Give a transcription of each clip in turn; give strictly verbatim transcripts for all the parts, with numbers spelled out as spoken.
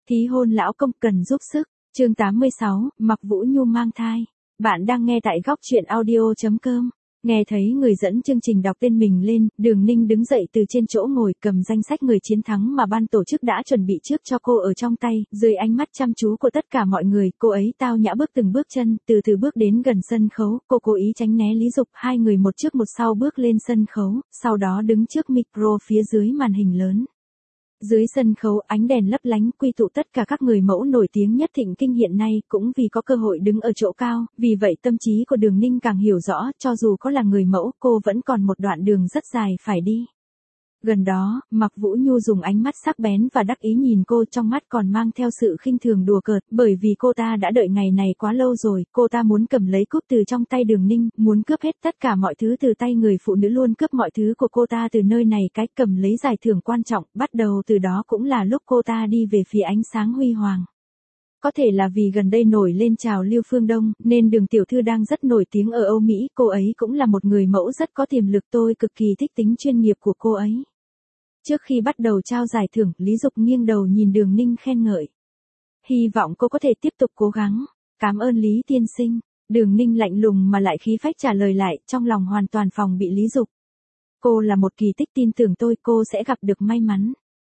Thí hôn lão công cần giúp sức. Chương tám mươi sáu, Mạc Vũ Nhu mang thai. Bạn đang nghe tại góc truyện audio chấm com. Nghe thấy người dẫn chương trình đọc tên mình lên, Đường Ninh đứng dậy từ trên chỗ ngồi, cầm danh sách người chiến thắng mà ban tổ chức đã chuẩn bị trước cho cô ở trong tay, dưới ánh mắt chăm chú của tất cả mọi người, cô ấy tao nhã bước từng bước chân, từ từ bước đến gần sân khấu, cô cố ý tránh né Lý Dục, hai người một trước một sau bước lên sân khấu, sau đó đứng trước micro phía dưới màn hình lớn. Dưới sân khấu ánh đèn lấp lánh quy tụ tất cả các người mẫu nổi tiếng nhất thịnh kinh hiện nay, cũng vì có cơ hội đứng ở chỗ cao, vì vậy tâm trí của Đường Ninh càng hiểu rõ, cho dù có là người mẫu, cô vẫn còn một đoạn đường rất dài phải đi. Gần đó, Mạc Vũ Nhu dùng ánh mắt sắc bén và đắc ý nhìn cô, trong mắt còn mang theo sự khinh thường đùa cợt, bởi vì cô ta đã đợi ngày này quá lâu rồi, cô ta muốn cầm lấy cúp từ trong tay Đường Ninh, muốn cướp hết tất cả mọi thứ từ tay người phụ nữ luôn cướp mọi thứ của cô ta từ nơi này, cái cầm lấy giải thưởng quan trọng, bắt đầu từ đó cũng là lúc cô ta đi về phía ánh sáng huy hoàng. Có thể là vì gần đây nổi lên trào lưu phương Đông, nên Đường tiểu thư đang rất nổi tiếng ở Âu Mỹ, cô ấy cũng là một người mẫu rất có tiềm lực, tôi cực kỳ thích tính chuyên nghiệp của cô ấy. Trước khi bắt đầu trao giải thưởng, Lý Dục nghiêng đầu nhìn Đường Ninh khen ngợi. Hy vọng cô có thể tiếp tục cố gắng. Cảm ơn Lý tiên sinh. Đường Ninh lạnh lùng mà lại khí phách trả lời lại, trong lòng hoàn toàn phòng bị Lý Dục. Cô là một kỳ tích, tin tưởng tôi, cô sẽ gặp được may mắn.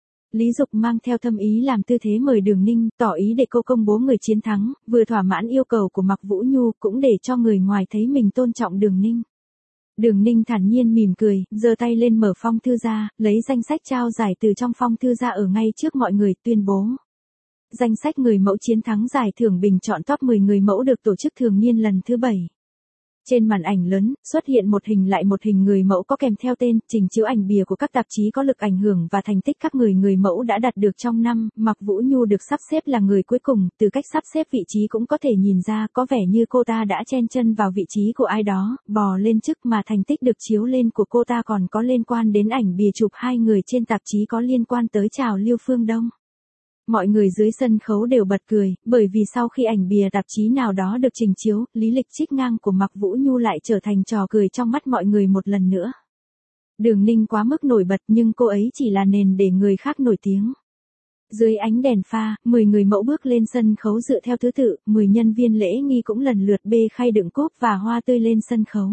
Lý Dục mang theo thâm ý làm tư thế mời Đường Ninh, tỏ ý để cô công bố người chiến thắng, vừa thỏa mãn yêu cầu của Mạc Vũ Nhu, cũng để cho người ngoài thấy mình tôn trọng Đường Ninh. Đường Ninh thản nhiên mỉm cười, giơ tay lên mở phong thư ra, lấy danh sách trao giải từ trong phong thư ra ở ngay trước mọi người, tuyên bố. Danh sách người mẫu chiến thắng giải thưởng bình chọn top mười người mẫu được tổ chức thường niên lần thứ bảy. Trên màn ảnh lớn, xuất hiện một hình lại một hình người mẫu có kèm theo tên, trình chiếu ảnh bìa của các tạp chí có lực ảnh hưởng và thành tích các người người mẫu đã đạt được trong năm. Mạc Vũ Nhu được sắp xếp là người cuối cùng, từ cách sắp xếp vị trí cũng có thể nhìn ra, có vẻ như cô ta đã chen chân vào vị trí của ai đó, bò lên chức, mà thành tích được chiếu lên của cô ta còn có liên quan đến ảnh bìa chụp hai người trên tạp chí có liên quan tới trào lưu phương Đông. Mọi người dưới sân khấu đều bật cười, bởi vì sau khi ảnh bìa tạp chí nào đó được trình chiếu, lý lịch trích ngang của Mạc Vũ Nhu lại trở thành trò cười trong mắt mọi người một lần nữa. Đường Ninh quá mức nổi bật, nhưng cô ấy chỉ là nền để người khác nổi tiếng. Dưới ánh đèn pha, mười người mẫu bước lên sân khấu dựa theo thứ tự, mười nhân viên lễ nghi cũng lần lượt bê khay đựng cúp và hoa tươi lên sân khấu.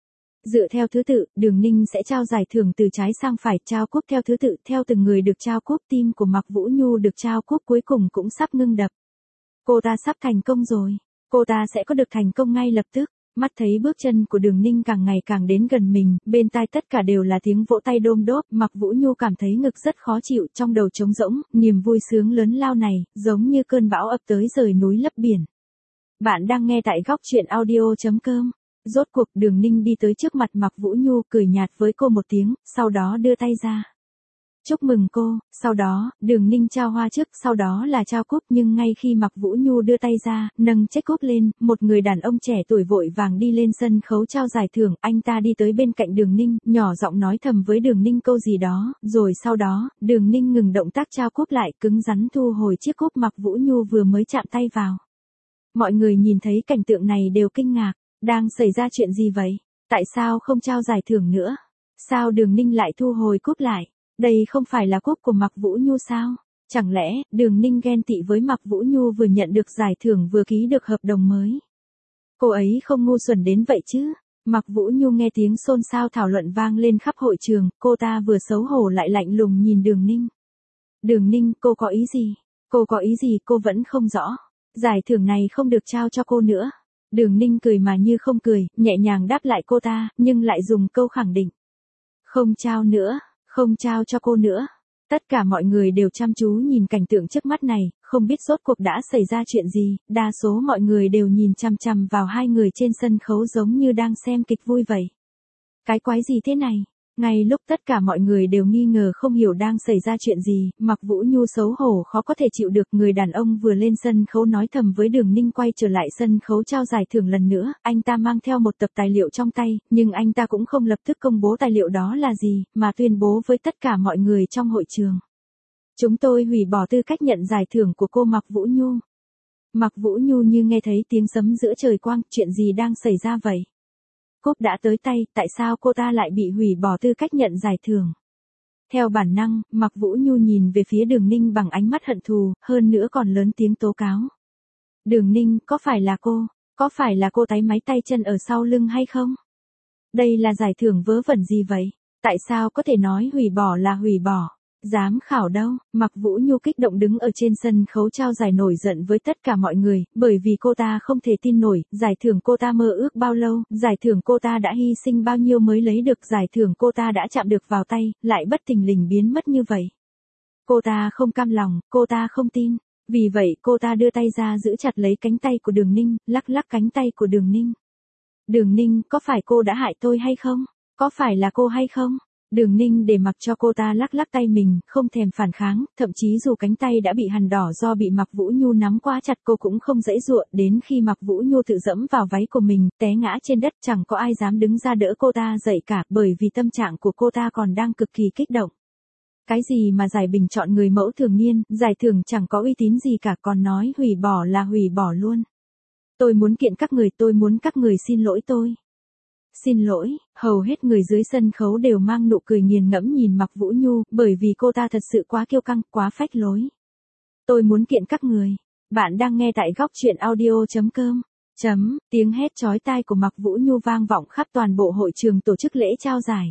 Dựa theo thứ tự, Đường Ninh sẽ trao giải thưởng từ trái sang phải, trao cúp theo thứ tự, theo từng người được trao cúp. Tim của Mạc Vũ Nhu được trao cúp cuối cùng cũng sắp ngưng đập. Cô ta sắp thành công rồi. Cô ta sẽ có được thành công ngay lập tức. Mắt thấy bước chân của Đường Ninh càng ngày càng đến gần mình, bên tai tất cả đều là tiếng vỗ tay đôm đốp. Mạc Vũ Nhu cảm thấy ngực rất khó chịu, trong đầu trống rỗng, niềm vui sướng lớn lao này, giống như cơn bão ập tới rời núi lấp biển. Bạn đang nghe tại góc truyện audio chấm com. Rốt cuộc Đường Ninh đi tới trước mặt Mạc Vũ Nhu, cười nhạt với cô một tiếng, sau đó đưa tay ra. Chúc mừng cô. Sau đó, Đường Ninh trao hoa trước, sau đó là trao cúp, nhưng ngay khi Mạc Vũ Nhu đưa tay ra, nâng chiếc cúp lên, một người đàn ông trẻ tuổi vội vàng đi lên sân khấu trao giải thưởng, anh ta đi tới bên cạnh Đường Ninh, nhỏ giọng nói thầm với Đường Ninh câu gì đó, rồi sau đó, Đường Ninh ngừng động tác trao cúp lại, cứng rắn thu hồi chiếc cúp Mạc Vũ Nhu vừa mới chạm tay vào. Mọi người nhìn thấy cảnh tượng này đều kinh ngạc. Đang xảy ra chuyện gì vậy? Tại sao không trao giải thưởng nữa? Sao Đường Ninh lại thu hồi cúp lại? Đây không phải là cúp của Mạc Vũ Nhu sao? Chẳng lẽ, Đường Ninh ghen tị với Mạc Vũ Nhu vừa nhận được giải thưởng vừa ký được hợp đồng mới? Cô ấy không ngu xuẩn đến vậy chứ? Mạc Vũ Nhu nghe tiếng xôn xao thảo luận vang lên khắp hội trường, cô ta vừa xấu hổ lại lạnh lùng nhìn Đường Ninh. Đường Ninh, cô có ý gì? Cô có ý gì cô vẫn không rõ. Giải thưởng này không được trao cho cô nữa. Đường Ninh cười mà như không cười, nhẹ nhàng đáp lại cô ta, nhưng lại dùng câu khẳng định. Không trao nữa, không trao cho cô nữa. Tất cả mọi người đều chăm chú nhìn cảnh tượng trước mắt này, không biết rốt cuộc đã xảy ra chuyện gì, đa số mọi người đều nhìn chằm chằm vào hai người trên sân khấu giống như đang xem kịch vui vậy. Cái quái gì thế này? Ngay lúc tất cả mọi người đều nghi ngờ không hiểu đang xảy ra chuyện gì, Mạc Vũ Nhu xấu hổ khó có thể chịu được, người đàn ông vừa lên sân khấu nói thầm với Đường Ninh quay trở lại sân khấu trao giải thưởng lần nữa, anh ta mang theo một tập tài liệu trong tay, nhưng anh ta cũng không lập tức công bố tài liệu đó là gì, mà tuyên bố với tất cả mọi người trong hội trường. Chúng tôi hủy bỏ tư cách nhận giải thưởng của cô Mạc Vũ Nhu. Mạc Vũ Nhu như nghe thấy tiếng sấm giữa trời quang, chuyện gì đang xảy ra vậy? Cúp đã tới tay, tại sao cô ta lại bị hủy bỏ tư cách nhận giải thưởng? Theo bản năng, Mạc Vũ Nhu nhìn về phía Đường Ninh bằng ánh mắt hận thù, hơn nữa còn lớn tiếng tố cáo. Đường Ninh, có phải là cô? Có phải là cô táy máy tay chân ở sau lưng hay không? Đây là giải thưởng vớ vẩn gì vậy? Tại sao có thể nói hủy bỏ là hủy bỏ? Dám khảo đâu? Mạc Vũ Nhu kích động đứng ở trên sân khấu trao giải nổi giận với tất cả mọi người, bởi vì cô ta không thể tin nổi, giải thưởng cô ta mơ ước bao lâu, giải thưởng cô ta đã hy sinh bao nhiêu mới lấy được, giải thưởng cô ta đã chạm được vào tay, lại bất thình lình biến mất như vậy. Cô ta không cam lòng, cô ta không tin. Vì vậy cô ta đưa tay ra giữ chặt lấy cánh tay của Đường Ninh, lắc lắc cánh tay của Đường Ninh. Đường Ninh, có phải cô đã hại tôi hay không? Có phải là cô hay không? Đường Ninh để mặc cho cô ta lắc lắc tay mình, không thèm phản kháng, thậm chí dù cánh tay đã bị hằn đỏ do bị Mạc Vũ Nhu nắm quá chặt cô cũng không giãy giụa, đến khi Mạc Vũ Nhu tự dẫm vào váy của mình, té ngã trên đất chẳng có ai dám đứng ra đỡ cô ta dậy cả, bởi vì tâm trạng của cô ta còn đang cực kỳ kích động. Cái gì mà giải bình chọn người mẫu thường niên, giải thưởng chẳng có uy tín gì cả, còn nói hủy bỏ là hủy bỏ luôn. Tôi muốn kiện các người, tôi muốn các người xin lỗi tôi. Xin lỗi, hầu hết người dưới sân khấu đều mang nụ cười nghiền ngẫm nhìn Mạc Vũ Nhu, bởi vì cô ta thật sự quá kiêu căng, quá phách lối. Tôi muốn kiện các người. Bạn đang nghe tại góc truyện audio chấm com. Chấm, tiếng hét chói tai của Mạc Vũ Nhu vang vọng khắp toàn bộ hội trường tổ chức lễ trao giải.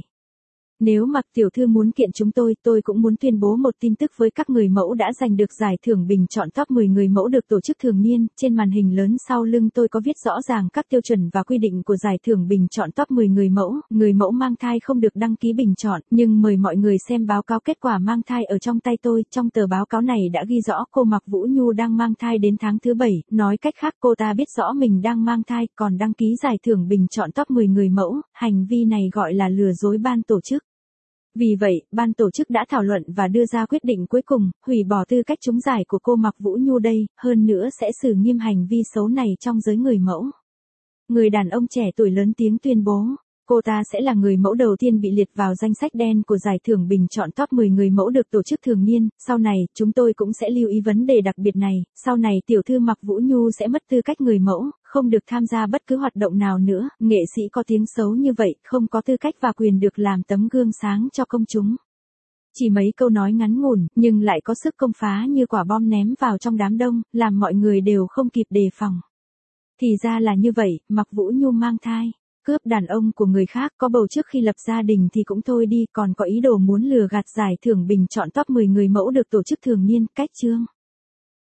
Nếu Mạc tiểu thư muốn kiện chúng tôi, tôi cũng muốn tuyên bố một tin tức với các người mẫu đã giành được giải thưởng bình chọn top mười người mẫu được tổ chức thường niên. Trên màn hình lớn sau lưng tôi có viết rõ ràng các tiêu chuẩn và quy định của giải thưởng bình chọn top mười người mẫu. Người mẫu mang thai không được đăng ký bình chọn, nhưng mời mọi người xem báo cáo kết quả mang thai ở trong tay tôi. Trong tờ báo cáo này đã ghi rõ cô Mạc Vũ Nhu đang mang thai đến tháng thứ bảy, nói cách khác cô ta biết rõ mình đang mang thai, còn đăng ký giải thưởng bình chọn top mười người mẫu. Hành vi này gọi là lừa dối ban tổ chức. Vì vậy, ban tổ chức đã thảo luận và đưa ra quyết định cuối cùng, hủy bỏ tư cách trúng giải của cô Mạc Vũ Nhu đây, hơn nữa sẽ xử nghiêm hành vi xấu này trong giới người mẫu. Người đàn ông trẻ tuổi lớn tiếng tuyên bố, cô ta sẽ là người mẫu đầu tiên bị liệt vào danh sách đen của giải thưởng bình chọn top mười người mẫu được tổ chức thường niên, sau này, chúng tôi cũng sẽ lưu ý vấn đề đặc biệt này, sau này tiểu thư Mạc Vũ Nhu sẽ mất tư cách người mẫu, không được tham gia bất cứ hoạt động nào nữa, nghệ sĩ có tiếng xấu như vậy, không có tư cách và quyền được làm tấm gương sáng cho công chúng. Chỉ mấy câu nói ngắn ngủn, nhưng lại có sức công phá như quả bom ném vào trong đám đông, làm mọi người đều không kịp đề phòng. Thì ra là như vậy, Mạc Vũ Nhu mang thai. Cướp đàn ông của người khác, có bầu trước khi lập gia đình thì cũng thôi đi, còn có ý đồ muốn lừa gạt giải thưởng bình chọn top mười người mẫu được tổ chức thường niên, cách chương.